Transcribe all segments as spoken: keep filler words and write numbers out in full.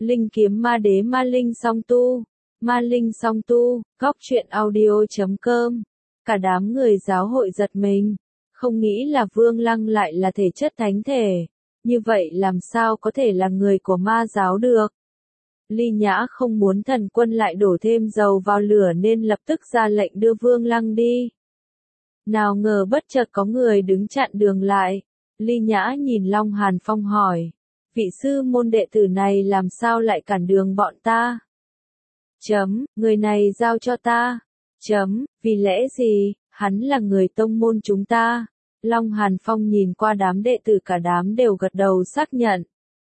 Linh kiếm ma đế ma linh song tu. Ma linh song tu, góc truyện audio chấm com. Cả đám người giáo hội giật mình. Không nghĩ là Vương Lăng lại là thể chất thánh thể. Như vậy làm sao có thể là người của ma giáo được? Ly Nhã không muốn thần quân lại đổ thêm dầu vào lửa nên lập tức ra lệnh đưa Vương Lăng đi. Nào ngờ bất chợt có người đứng chặn đường lại. Ly Nhã nhìn Long Hàn Phong hỏi. Vị sư môn đệ tử này làm sao lại cản đường bọn ta? Chấm, người này giao cho ta. Chấm, vì lẽ gì, hắn là người tông môn chúng ta. Long Hàn Phong nhìn qua đám đệ tử cả đám đều gật đầu xác nhận.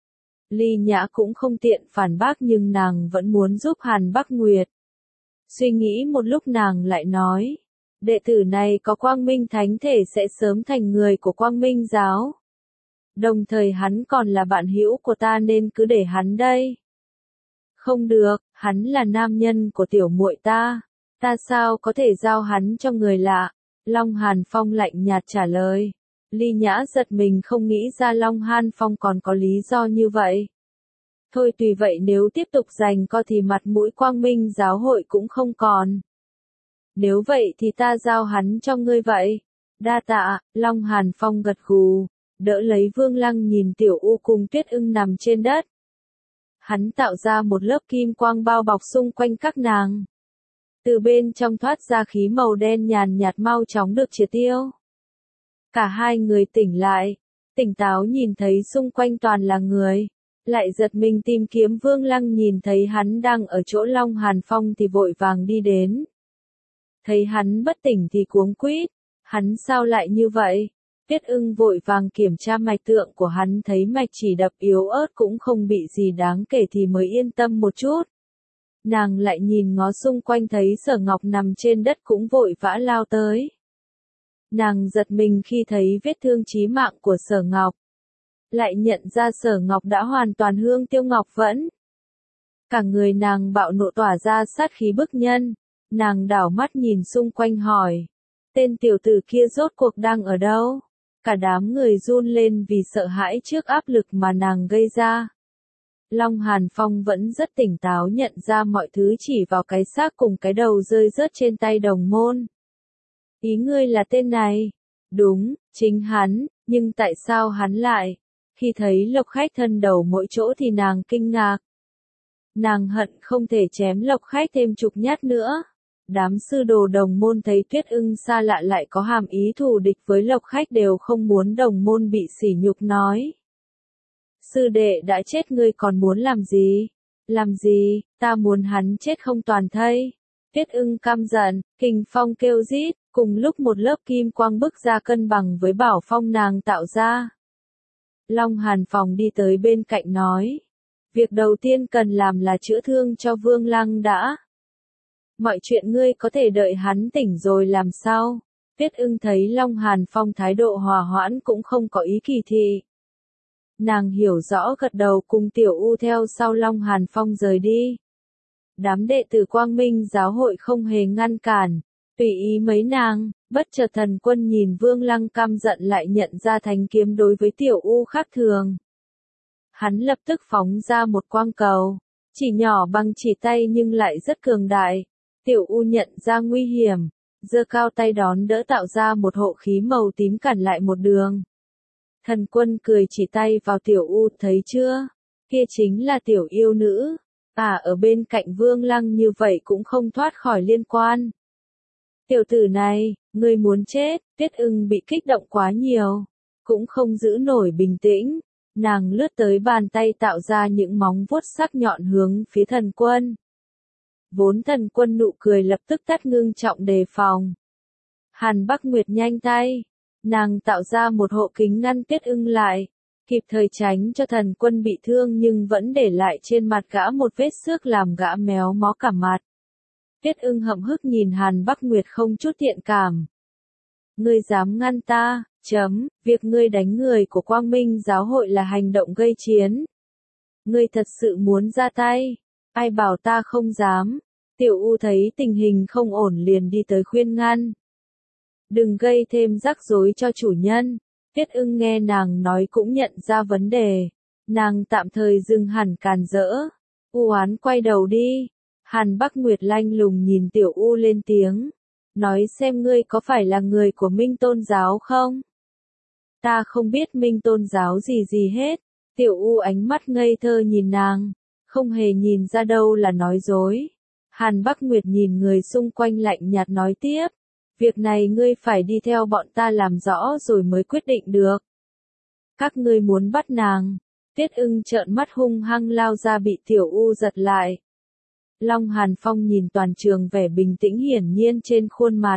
Ly Nhã cũng không tiện phản bác nhưng nàng vẫn muốn giúp Hàn Bắc Nguyệt. Suy nghĩ một lúc nàng lại nói. Đệ tử này có quang minh thánh thể sẽ sớm thành người của quang minh giáo. Đồng thời hắn còn là bạn hữu của ta nên cứ để hắn đây. Không được, hắn là nam nhân của tiểu muội ta. Ta sao có thể giao hắn cho người lạ? Long Hàn Phong lạnh nhạt trả lời. Ly Nhã giật mình không nghĩ ra Long Hàn Phong còn có lý do như vậy. Thôi tùy vậy nếu tiếp tục giành co thì mặt mũi quang minh giáo hội cũng không còn. Nếu vậy thì ta giao hắn cho ngươi vậy. Đa tạ, Long Hàn Phong gật gù, đỡ lấy Vương Lăng nhìn Tiểu U cùng Tuyết Ưng nằm trên đất. Hắn tạo ra một lớp kim quang bao bọc xung quanh các nàng. Từ bên trong thoát ra khí màu đen nhàn nhạt mau chóng được triệt tiêu. Cả hai người tỉnh lại, tỉnh táo nhìn thấy xung quanh toàn là người. Lại giật mình tìm kiếm Vương Lăng nhìn thấy hắn đang ở chỗ Long Hàn Phong thì vội vàng đi đến. Thấy hắn bất tỉnh thì cuống quýt, hắn sao lại như vậy? Tuyết Ưng vội vàng kiểm tra mạch tượng của hắn thấy mạch chỉ đập yếu ớt cũng không bị gì đáng kể thì mới yên tâm một chút. Nàng lại nhìn ngó xung quanh thấy Sở Ngọc nằm trên đất cũng vội vã lao tới. Nàng giật mình khi thấy vết thương chí mạng của Sở Ngọc. Lại nhận ra Sở Ngọc đã hoàn toàn hương tiêu ngọc vẫn. Cả người nàng bạo nộ tỏa ra sát khí bức nhân. Nàng đảo mắt nhìn xung quanh hỏi. Tên tiểu tử kia rốt cuộc đang ở đâu? Cả đám người run lên vì sợ hãi trước áp lực mà nàng gây ra. Long Hàn Phong vẫn rất tỉnh táo nhận ra mọi thứ chỉ vào cái xác cùng cái đầu rơi rớt trên tay đồng môn. Ý ngươi là tên này? Đúng, chính hắn, nhưng tại sao hắn lại? Khi thấy Lộc Khách thân đầu mỗi chỗ thì nàng kinh ngạc. Nàng hận không thể chém Lộc Khách thêm chục nhát nữa. Đám sư đồ đồng môn thấy Tuyết Ưng xa lạ lại có hàm ý thù địch với Lộc Khách đều không muốn đồng môn bị sỉ nhục nói. Sư đệ đã chết ngươi còn muốn làm gì? Làm gì, ta muốn hắn chết không toàn thây. Tuyết Ưng căm giận, kình phong kêu rít, cùng lúc một lớp kim quang bức ra cân bằng với bảo phong nàng tạo ra. Long Hàn Phong đi tới bên cạnh nói. Việc đầu tiên cần làm là chữa thương cho Vương Lăng đã. Mọi chuyện ngươi có thể đợi hắn tỉnh rồi làm sao? Tuyết Ưng thấy Long Hàn Phong thái độ hòa hoãn cũng không có ý kỳ thị. Nàng hiểu rõ gật đầu cùng Tiểu U theo sau Long Hàn Phong rời đi. Đám đệ tử Quang Minh giáo hội không hề ngăn cản, tùy ý mấy nàng, bất chợt thần quân nhìn Vương Lăng căm giận lại nhận ra thanh kiếm đối với Tiểu U khác thường. Hắn lập tức phóng ra một quang cầu, chỉ nhỏ bằng chỉ tay nhưng lại rất cường đại. Tiểu U nhận ra nguy hiểm, giơ cao tay đón đỡ tạo ra một hộ khí màu tím cản lại một đường. Thần quân cười chỉ tay vào Tiểu U, thấy chưa? Kia chính là tiểu yêu nữ. À, ở bên cạnh Vương Lăng như vậy cũng không thoát khỏi liên quan. Tiểu tử này, ngươi muốn chết? Tuyết Ưng bị kích động quá nhiều, cũng không giữ nổi bình tĩnh. Nàng lướt tới bàn tay tạo ra những móng vuốt sắc nhọn hướng phía thần quân. Vốn thần quân nụ cười lập tức tắt ngưng trọng đề phòng. Hàn Bắc Nguyệt nhanh tay. Nàng tạo ra một hộ kính ngăn Tuyết Ưng lại, kịp thời tránh cho thần quân bị thương nhưng vẫn để lại trên mặt gã một vết xước làm gã méo mó cả mặt. Tuyết Ưng hậm hức nhìn Hàn Bắc Nguyệt không chút thiện cảm. Ngươi dám ngăn ta, chấm, việc ngươi đánh người của Quang Minh giáo hội là hành động gây chiến. Ngươi thật sự muốn ra tay, ai bảo ta không dám. Tiểu U thấy tình hình không ổn liền đi tới khuyên ngăn. Đừng gây thêm rắc rối cho chủ nhân. Tuyết Ưng nghe nàng nói cũng nhận ra vấn đề. Nàng tạm thời dừng hẳn càn rỡ, U oán quay đầu đi. Hàn Bắc Nguyệt lanh lùng nhìn Tiểu U lên tiếng. Nói xem ngươi có phải là người của Minh Tôn giáo không? Ta không biết Minh Tôn giáo gì gì hết. Tiểu U ánh mắt ngây thơ nhìn nàng. Không hề nhìn ra đâu là nói dối. Hàn Bắc Nguyệt nhìn người xung quanh lạnh nhạt nói tiếp. Việc này ngươi phải đi theo bọn ta làm rõ rồi mới quyết định được. Các ngươi muốn bắt nàng. Tiết Ưng trợn mắt hung hăng lao ra bị Tiểu U giật lại. Long Hàn Phong nhìn toàn trường vẻ bình tĩnh hiển nhiên trên khuôn mặt.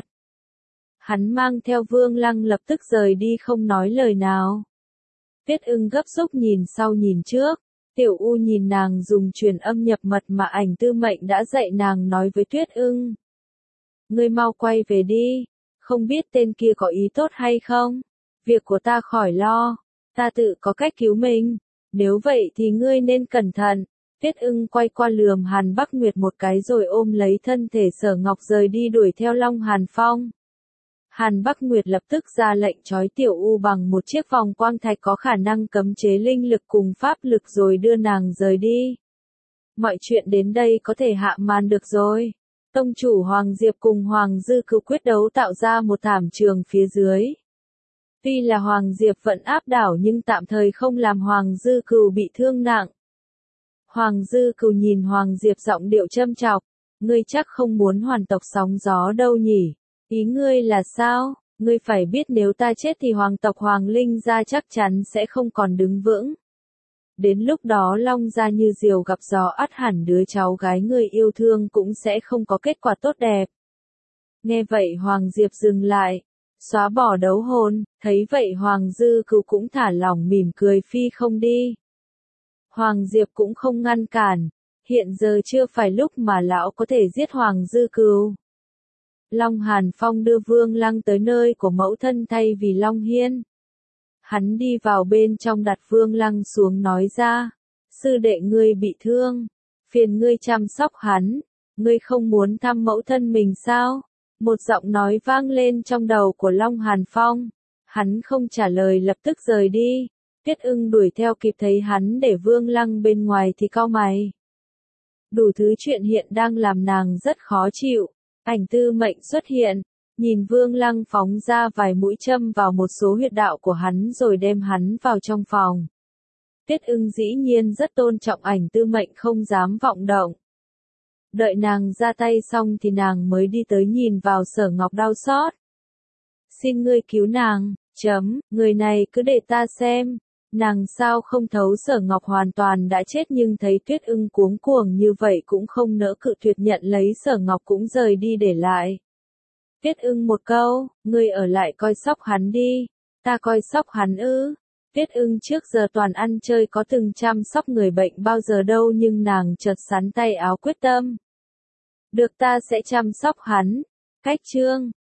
Hắn mang theo Vương Lăng lập tức rời đi không nói lời nào. Tiết Ưng gấp rút nhìn sau nhìn trước. Tiểu U nhìn nàng dùng truyền âm nhập mật mà Ảnh Tư Mệnh đã dạy nàng nói với Tuyết Ưng. Ngươi mau quay về đi, không biết tên kia có ý tốt hay không? Việc của ta khỏi lo, ta tự có cách cứu mình, nếu vậy thì ngươi nên cẩn thận. Tiết Ưng quay qua lườm Hàn Bắc Nguyệt một cái rồi ôm lấy thân thể Sở Ngọc rời đi đuổi theo Long Hàn Phong. Hàn Bắc Nguyệt lập tức ra lệnh trói Tiểu U bằng một chiếc vòng quang thạch có khả năng cấm chế linh lực cùng pháp lực rồi đưa nàng rời đi. Mọi chuyện đến đây có thể hạ màn được rồi. Tông chủ Hoàng Diệp cùng Hoàng Dư Cửu quyết đấu tạo ra một thảm trường phía dưới. Tuy là Hoàng Diệp vẫn áp đảo nhưng tạm thời không làm Hoàng Dư Cửu bị thương nặng. Hoàng Dư Cửu nhìn Hoàng Diệp giọng điệu châm chọc, ngươi chắc không muốn hoàn tộc sóng gió đâu nhỉ? Ý ngươi là sao? Ngươi phải biết nếu ta chết thì hoàng tộc Hoàng Linh gia chắc chắn sẽ không còn đứng vững. Đến lúc đó Long gia như diều gặp gió ắt hẳn đứa cháu gái người yêu thương cũng sẽ không có kết quả tốt đẹp. Nghe vậy Hoàng Diệp dừng lại, xóa bỏ đấu hồn, thấy vậy Hoàng Dư Cửu cũng thả lỏng mỉm cười phi không đi. Hoàng Diệp cũng không ngăn cản, hiện giờ chưa phải lúc mà lão có thể giết Hoàng Dư Cửu. Long Hàn Phong đưa Vương Lăng tới nơi của mẫu thân thay vì Long Hiên. Hắn đi vào bên trong đặt Vương Lăng xuống nói ra, sư đệ ngươi bị thương, phiền ngươi chăm sóc hắn, ngươi không muốn thăm mẫu thân mình sao? Một giọng nói vang lên trong đầu của Long Hàn Phong, hắn không trả lời lập tức rời đi. Tiết Ưng đuổi theo kịp thấy hắn để Vương Lăng bên ngoài thì cau mày. Đủ thứ chuyện hiện đang làm nàng rất khó chịu. Ảnh Tư Mệnh xuất hiện, nhìn Vương Lăng phóng ra vài mũi châm vào một số huyệt đạo của hắn rồi đem hắn vào trong phòng. Tiết Ưng dĩ nhiên rất tôn trọng Ảnh Tư Mệnh không dám vọng động. Đợi nàng ra tay xong thì nàng mới đi tới nhìn vào Sở Ngọc đau xót. Xin ngươi cứu nàng, chấm, người này cứ để ta xem. Nàng sao không thấu Sở Ngọc hoàn toàn đã chết nhưng thấy Tuyết Ưng cuống cuồng như vậy cũng không nỡ cự tuyệt nhận lấy Sở Ngọc cũng rời đi để lại. Tuyết Ưng một câu, ngươi ở lại coi sóc hắn đi, ta coi sóc hắn ư. Tuyết Ưng trước giờ toàn ăn chơi có từng chăm sóc người bệnh bao giờ đâu nhưng nàng chợt sắn tay áo quyết tâm. Được ta sẽ chăm sóc hắn. Cách chương